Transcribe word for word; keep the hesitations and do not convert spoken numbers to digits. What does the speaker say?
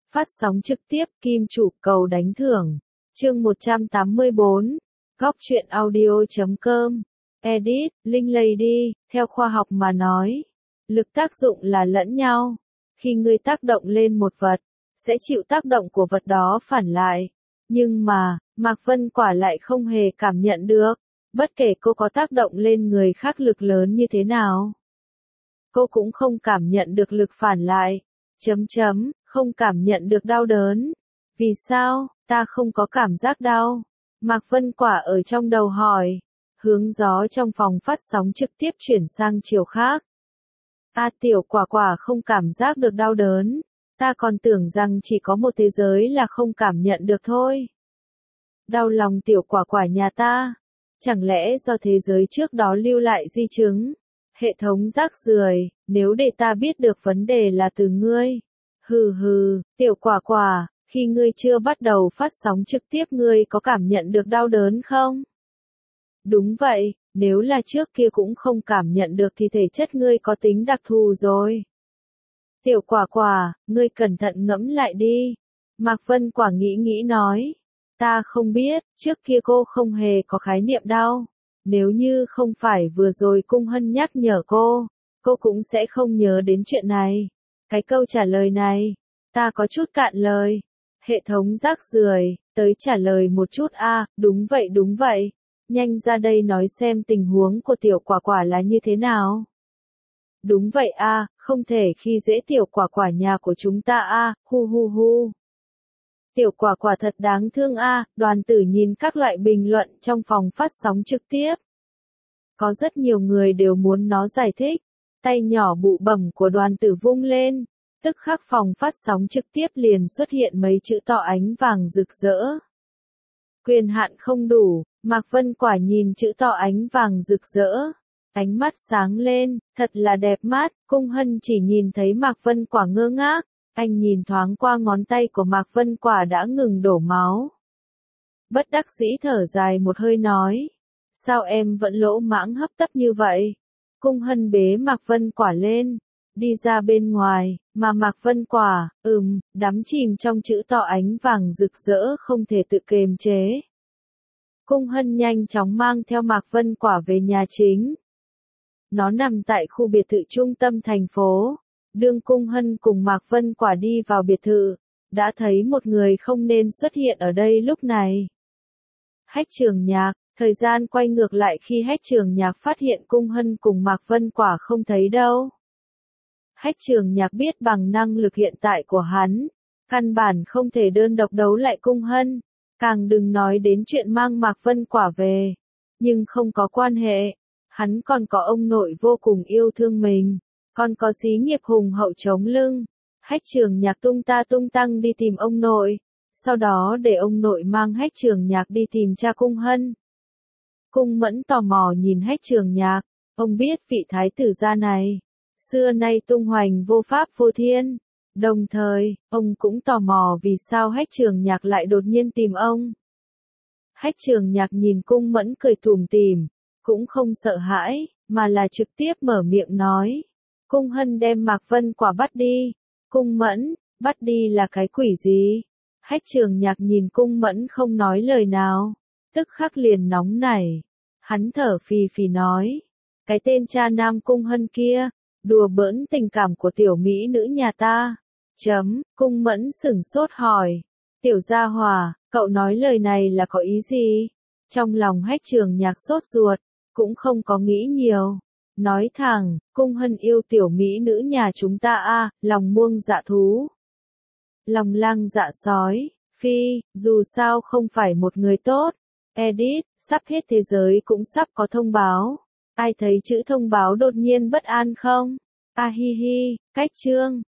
Phát sóng trực tiếp Kim Chủ cầu đánh thưởng. Chương một trăm tám mươi bốn. Góc truyện audio chấm com. Edit, Linh Lady, theo khoa học mà nói, lực tác dụng là lẫn nhau. Khi ngươi tác động lên một vật, sẽ chịu tác động của vật đó phản lại. Nhưng mà, Mạc Vân Quả lại không hề cảm nhận được, bất kể cô có tác động lên người khác lực lớn như thế nào. Cô cũng không cảm nhận được lực phản lại. Chấm chấm, không cảm nhận được đau đớn. Vì sao, ta không có cảm giác đau? Mạc Vân Quả ở trong đầu hỏi. Hướng gió trong phòng phát sóng trực tiếp chuyển sang chiều khác. A Tiểu Quả Quả không cảm giác được đau đớn. Ta còn tưởng rằng chỉ có một thế giới là không cảm nhận được thôi. Đau lòng Tiểu Quả Quả nhà ta. Chẳng lẽ do thế giới trước đó lưu lại di chứng? Hệ thống rác rưởi, nếu để ta biết được vấn đề là từ ngươi. Hừ hừ, Tiểu Quả Quả, khi ngươi chưa bắt đầu phát sóng trực tiếp ngươi có cảm nhận được đau đớn không? Đúng vậy, nếu là trước kia cũng không cảm nhận được thì thể chất ngươi có tính đặc thù rồi. Tiểu Quả Quả, ngươi cẩn thận ngẫm lại đi. Mạc Vân Quả nghĩ nghĩ nói. Ta không biết, trước kia cô không hề có khái niệm đau. Nếu như không phải vừa rồi Cung Hân nhắc nhở cô, cô cũng sẽ không nhớ đến chuyện này. Cái câu trả lời này, ta có chút cạn lời. Hệ thống rác rưởi, tới trả lời một chút a, à, đúng vậy đúng vậy. Nhanh ra đây nói xem tình huống của Tiểu Quả Quả là như thế nào. Đúng vậy a, à, không thể khi dễ Tiểu Quả Quả nhà của chúng ta a, à, hu hu hu. Tiểu Quả Quả thật đáng thương a, à, Đoàn Tử nhìn các loại bình luận trong phòng phát sóng trực tiếp. Có rất nhiều người đều muốn nó giải thích. Tay nhỏ bụ bẩm của Đoàn Tử vung lên, tức khắc phòng phát sóng trực tiếp liền xuất hiện mấy chữ to ánh vàng rực rỡ. Quyền hạn không đủ, Mạc Vân Quả nhìn chữ to ánh vàng rực rỡ. Ánh mắt sáng lên, thật là đẹp mắt, Cung Hân chỉ nhìn thấy Mạc Vân Quả ngơ ngác. Anh nhìn thoáng qua ngón tay của Mạc Vân Quả đã ngừng đổ máu. Bất đắc dĩ thở dài một hơi nói. Sao em vẫn lỗ mãng hấp tấp như vậy? Cung Hân bế Mạc Vân Quả lên, đi ra bên ngoài, mà Mạc Vân Quả, ừm, đắm chìm trong chữ to ánh vàng rực rỡ không thể tự kiềm chế. Cung Hân nhanh chóng mang theo Mạc Vân Quả về nhà chính. Nó nằm tại khu biệt thự trung tâm thành phố. Đương Cung Hân cùng Mạc Vân Quả đi vào biệt thự, đã thấy một người không nên xuất hiện ở đây lúc này. Hách Trường Nhạc. Thời gian quay ngược lại khi Hách Trường Nhạc phát hiện Cung Hân cùng Mạc Vân Quả không thấy đâu. Hách Trường Nhạc biết bằng năng lực hiện tại của hắn, căn bản không thể đơn độc đấu lại Cung Hân, càng đừng nói đến chuyện mang Mạc Vân Quả về. Nhưng không có quan hệ, hắn còn có ông nội vô cùng yêu thương mình, còn có xí nghiệp hùng hậu chống lưng. Hách Trường Nhạc tung ta tung tăng đi tìm ông nội, sau đó để ông nội mang Hách Trường Nhạc đi tìm cha Cung Hân. Cung Mẫn tò mò nhìn Hách Trường Nhạc, ông biết vị thái tử gia này, xưa nay tung hoành vô pháp vô thiên. Đồng thời, ông cũng tò mò vì sao Hách Trường Nhạc lại đột nhiên tìm ông. Hách Trường Nhạc nhìn Cung Mẫn cười tủm tỉm, cũng không sợ hãi, mà là trực tiếp mở miệng nói. Cung Hân đem Mạc Vân Quả bắt đi. Cung Mẫn, bắt đi là cái quỷ gì? Hách Trường Nhạc nhìn Cung Mẫn không nói lời nào, tức khắc liền nóng nảy. Hắn thở phì phì nói, cái tên cha nam Cung Hân kia, đùa bỡn tình cảm của tiểu mỹ nữ nhà ta. Chấm, Cung Mẫn sửng sốt hỏi, Tiểu gia hòa, cậu nói lời này là có ý gì? Trong lòng Hách Trường Nhạc sốt ruột, cũng không có nghĩ nhiều. Nói thẳng, Cung Hân yêu tiểu mỹ nữ nhà chúng ta a, à, lòng muông dạ thú. Lòng lang dạ sói, phi, dù sao không phải một người tốt. Edit, sắp hết thế giới cũng sắp có thông báo. Ai thấy chữ thông báo đột nhiên bất an không? A hi hi, cách chương.